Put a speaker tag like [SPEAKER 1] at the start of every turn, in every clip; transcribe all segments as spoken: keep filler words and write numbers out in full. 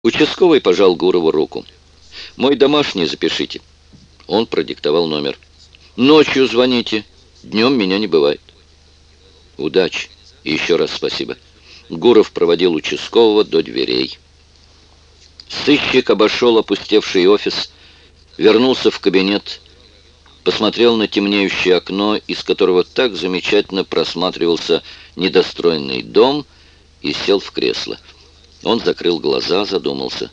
[SPEAKER 1] Участковый пожал Гурову руку. «Мой домашний запишите». Он продиктовал номер. «Ночью звоните. Днем меня не бывает». «Удачи. И еще раз спасибо». Гуров проводил участкового до дверей. Сыщик обошел опустевший офис, вернулся в кабинет, посмотрел на темнеющее окно, из которого так замечательно просматривался недостроенный дом, и сел в кресло. Он закрыл глаза, задумался.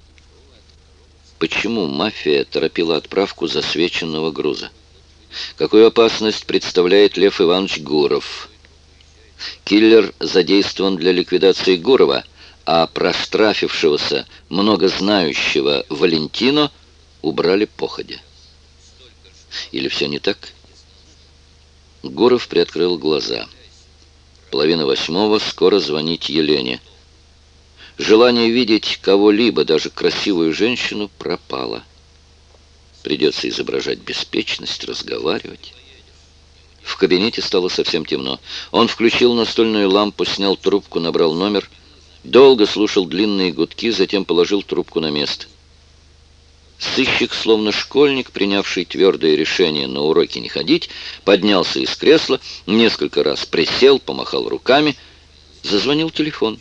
[SPEAKER 1] Почему мафия торопила отправку засвеченного груза? Какую опасность представляет Лев Иванович Гуров? Киллер задействован для ликвидации Гурова, а проштрафившегося, многознающего Валентино убрали походя. Или все не так? Гуров приоткрыл глаза. Половина восьмого, скоро звонить Елене. Желание видеть кого-либо, даже красивую женщину, пропало. Придется изображать беспечность, разговаривать. В кабинете стало совсем темно. Он включил настольную лампу, снял трубку, набрал номер. Долго слушал длинные гудки, затем положил трубку на место. Сыщик, словно школьник, принявший твердое решение на уроки не ходить, поднялся из кресла, несколько раз присел, помахал руками. Зазвонил телефон.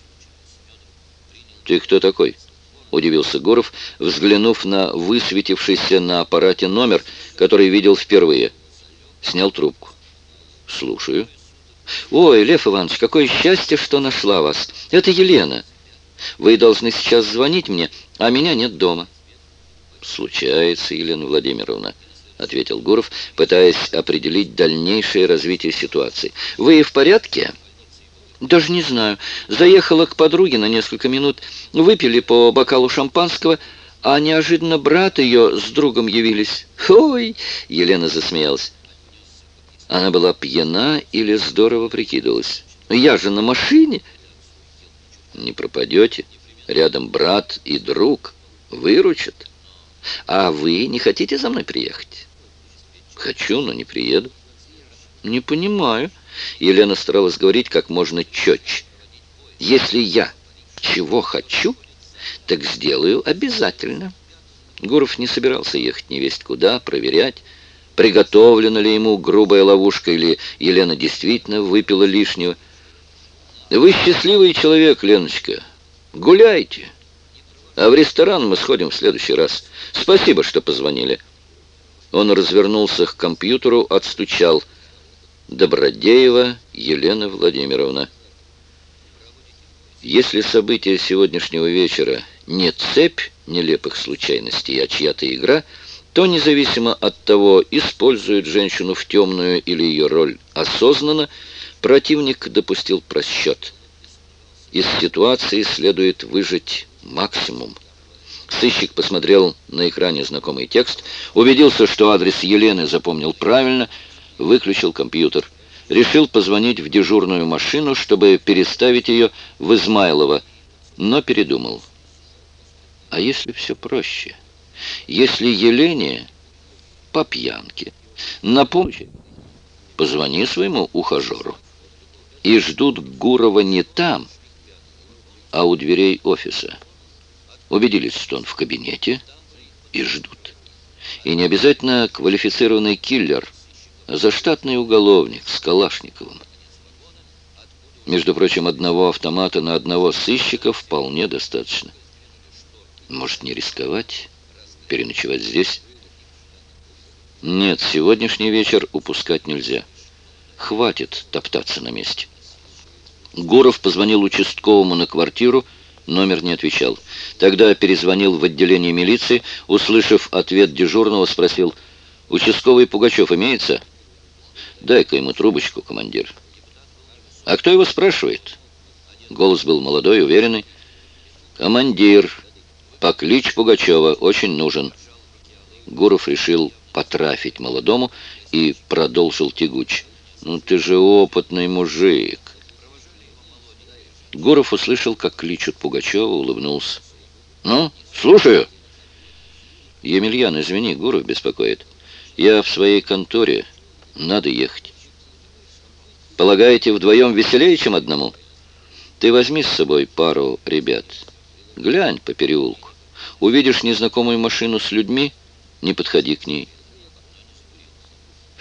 [SPEAKER 1] «Ты кто такой?» — удивился Гуров, взглянув на высветившийся на аппарате номер, который видел впервые. Снял трубку. «Слушаю». «Ой, Лев Иванович, какое счастье, что нашла вас. Это Елена. Вы должны сейчас звонить мне, а меня нет дома». «Случается, Елена Владимировна», — ответил Гуров, пытаясь определить дальнейшее развитие ситуации. «Вы в порядке?» «Даже не знаю. Заехала к подруге на несколько минут. Выпили по бокалу шампанского, а неожиданно брат ее с другом явились». «Ой!» — Елена засмеялась. Она была пьяна или здорово прикидывалась. «Я же на машине». «Не пропадете. Рядом брат и друг. Выручат. А вы не хотите за мной приехать?» «Хочу, но не приеду». «Не понимаю». Елена старалась говорить как можно четче. «Если я чего хочу, так сделаю обязательно». Гуров не собирался ехать невесть куда, проверять, приготовлена ли ему грубая ловушка, или Елена действительно выпила лишнего. «Вы счастливый человек, Леночка. Гуляйте. А в ресторан мы сходим в следующий раз. Спасибо, что позвонили». Он развернулся к компьютеру, отстучал. «Добродеева Елена Владимировна». Если события сегодняшнего вечера не цепь нелепых случайностей, а чья-то игра, то независимо от того, использует женщину в темную или ее роль осознанно, противник допустил просчет. Из ситуации следует выжать максимум. Сыщик посмотрел на экране знакомый текст, убедился, что адрес Елены запомнил правильно, выключил компьютер. Решил позвонить в дежурную машину, чтобы переставить ее в Измайлово, но передумал. А если все проще? Если Елене по пьянке на помощь, позвони своему ухажеру. И ждут Гурова не там, а у дверей офиса. Убедились, что он в кабинете, и ждут. И не обязательно квалифицированный киллер, а заштатный уголовник с Калашниковым. Между прочим, одного автомата на одного сыщика вполне достаточно. Может, не рисковать, переночевать здесь? Нет, сегодняшний вечер упускать нельзя. Хватит топтаться на месте. Гуров позвонил участковому на квартиру, номер не отвечал. Тогда перезвонил в отделение милиции, услышав ответ дежурного, спросил: «Участковый Пугачев имеется?» «Дай-ка ему трубочку, командир». «А кто его спрашивает?» Голос был молодой, уверенный. «Командир, поклич Пугачева, очень нужен». Гуров решил потрафить молодому и продолжил тягуч: «Ну ты же опытный мужик». Гуров услышал, как кличут Пугачева, улыбнулся. «Ну, слушаю». «Емельян, извини, Гуров беспокоит. Я в своей конторе. Надо ехать». «Полагаете, вдвоем веселее, чем одному?» «Ты возьми с собой пару ребят. Глянь по переулку. Увидишь незнакомую машину с людьми, не подходи к ней.